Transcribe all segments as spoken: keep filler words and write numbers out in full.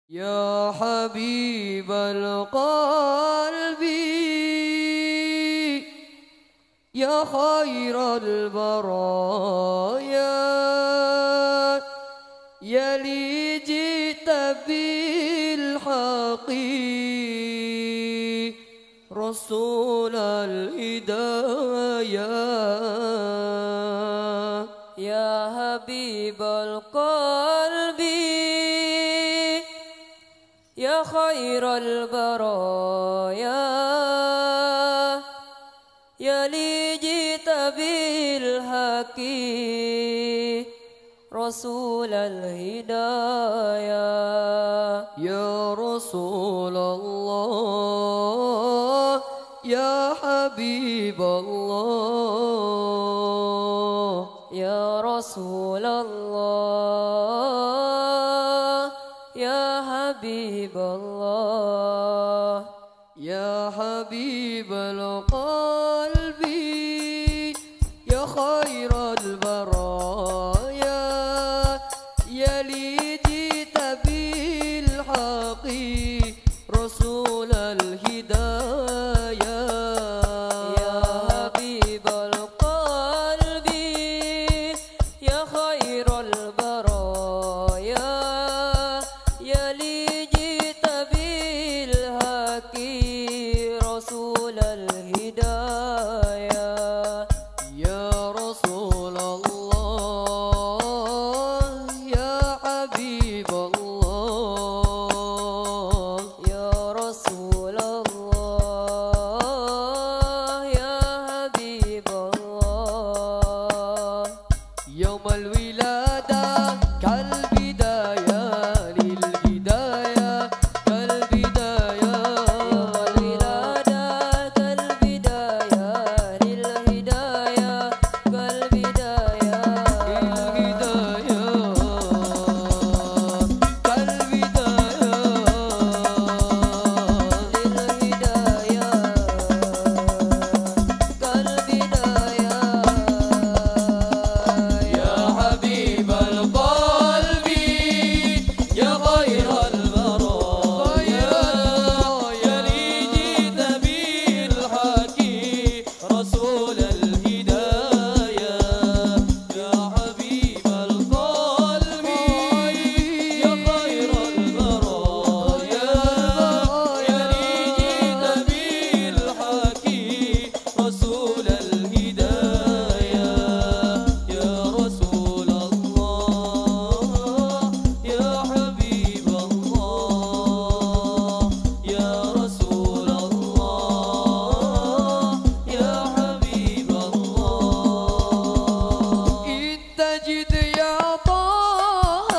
يا حبيب القلب يا خير البرايا يا لي جئت بالحق رسول الهدايا يا حبيب القلب يا خير البرايا يا لي جئت بالحق رسول الهدايا يا رسول الله يا حبيب الله يا رسول الله يا حبيب الله يا حبيب القلب يا خير البرايا يا لي جئت بالحق رسول الهدايا يا حبيب القلب يا خير البرايا يا لي جئت بالحق رسول الهدايا يا رسول الله يا حبيب الله يا رسول الله يا حبيب الله يوم الولادة كالبداية للهداية كالبداية يوم الولادة كالبداية للهداية كالبداية الهداية كالبداية يا حبيب القلب يا خير البرايا يا لي جئت بالحق رسول الهدايا يا حبيب القلب يا خير البرايا يا لي جئت بالحق رسول الهدايا يا رسول الله يا حبيب الله يا رسول الله يا حبيب الله إن تجد يا طه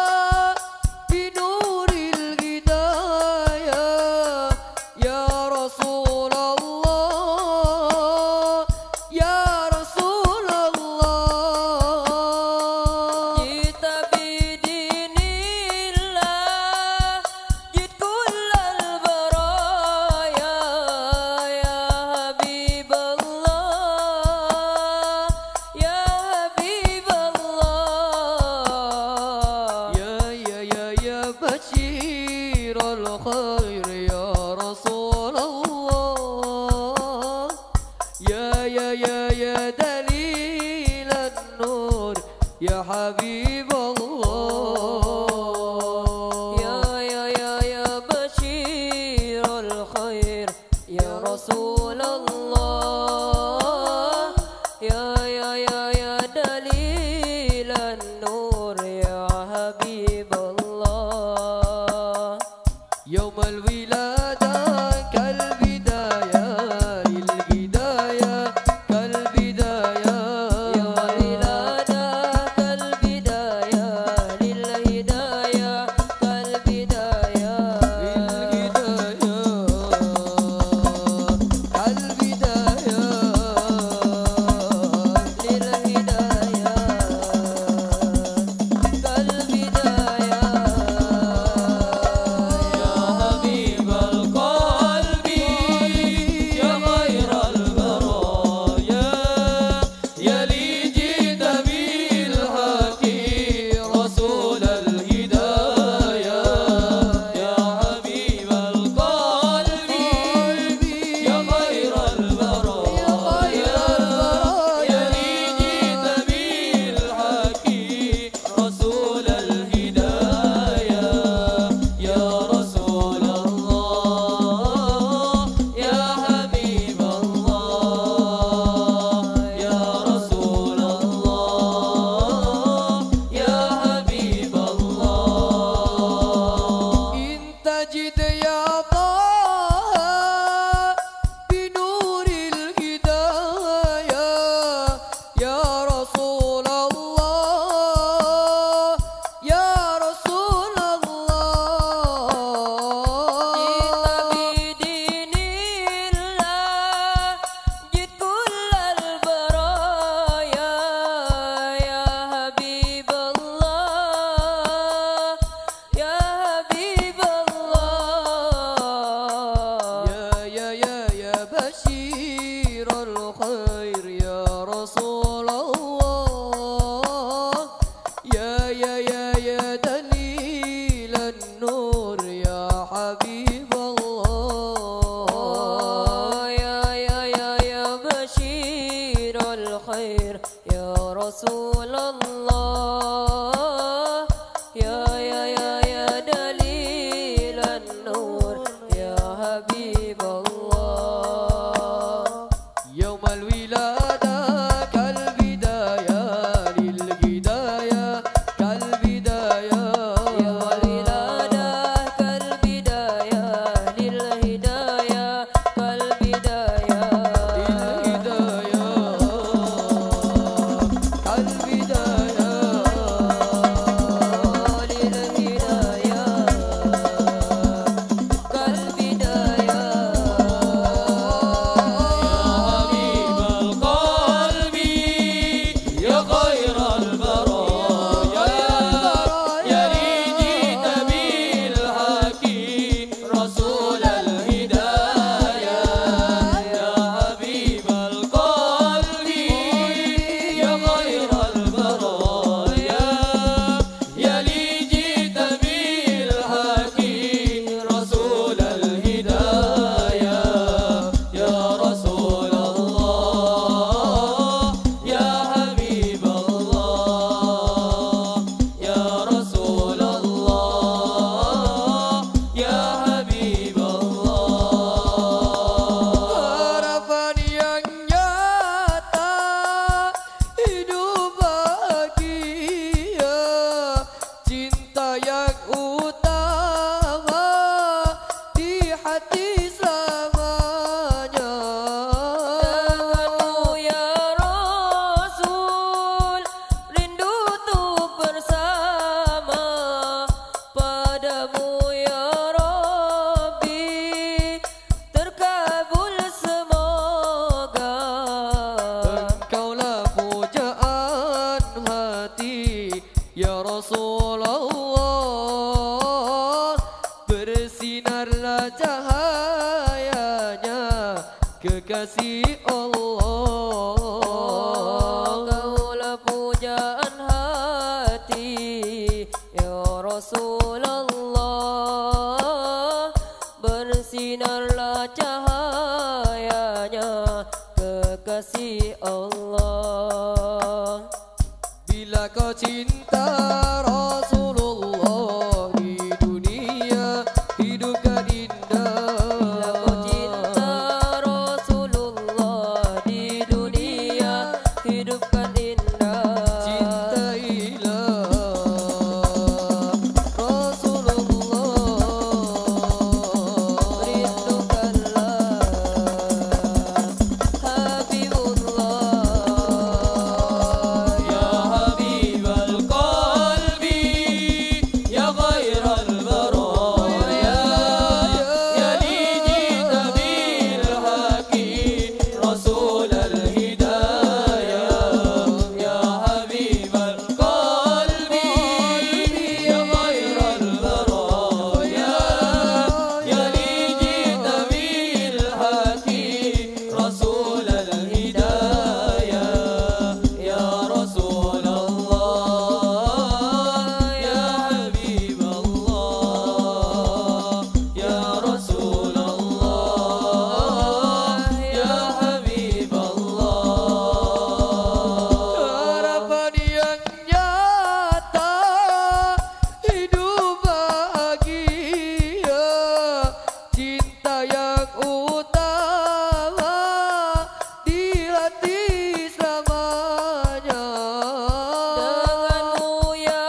بنور الهدايا يا رسول الله يا رسول الله جئت بدين الله جئت كل البرايا يا حبيب الله يا حبيب الله يا يا يا يا بشير الخير يا رسول الله يا يا يا يا دليل النور يا حبيب الله يا يا يا يا بشير الخير يا رسول الله يا يا يا يا دليل النور يا حبيب الله يوم الولادة كالبداية للهداية كالبداية يوم الولادة كالبداية للهداية كالبداية الهداية البداية للهداية كالبداية يا حبيب kekasih Allah. Kaulah pujaan hati ya Rasulullah, bersinarlah cahayanya kekasih Allah. Bila kau cinta Rasulullah, di dunia hidupkan indah. Bila kau cinta Rasulullah, di dunia hidupkan indah. Cintailah Rasulullah, Rindukanlah Habibullah. ya Habibal qalbi, ya khairal baraya, ya dijita bil haqi rasulal hidayah. Ya Habibal qalbi, ya khairal baraya, ya dijita bil haqi rasulal hidayah. Ya Rasulullah, ya Habiballah, ya Rasulullah, ya Habiballah. Harapan yang nyata, hidup bahagia, cinta yang utama di hati selamanya. Denganmu ya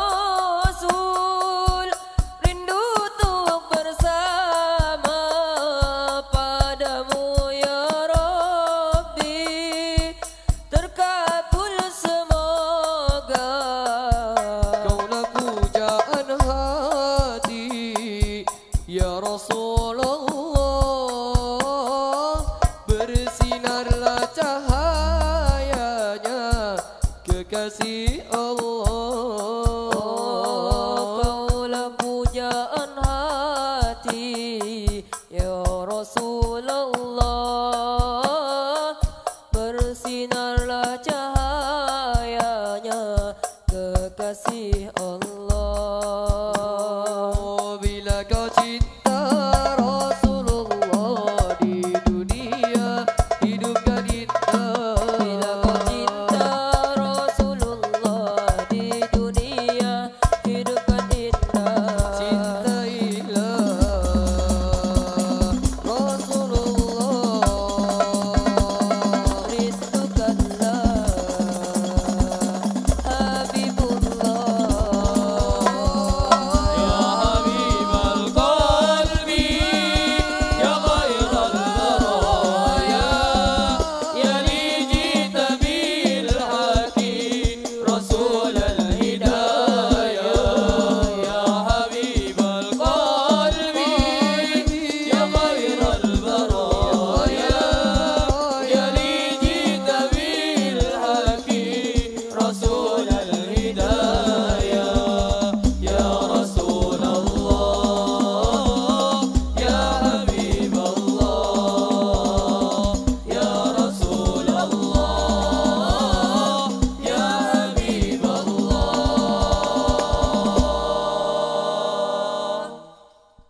Rasul, rindu untuk bersama. Padamu ya Rabbi, terkabul semoga. Kaulah pujaan hati ya Rasul.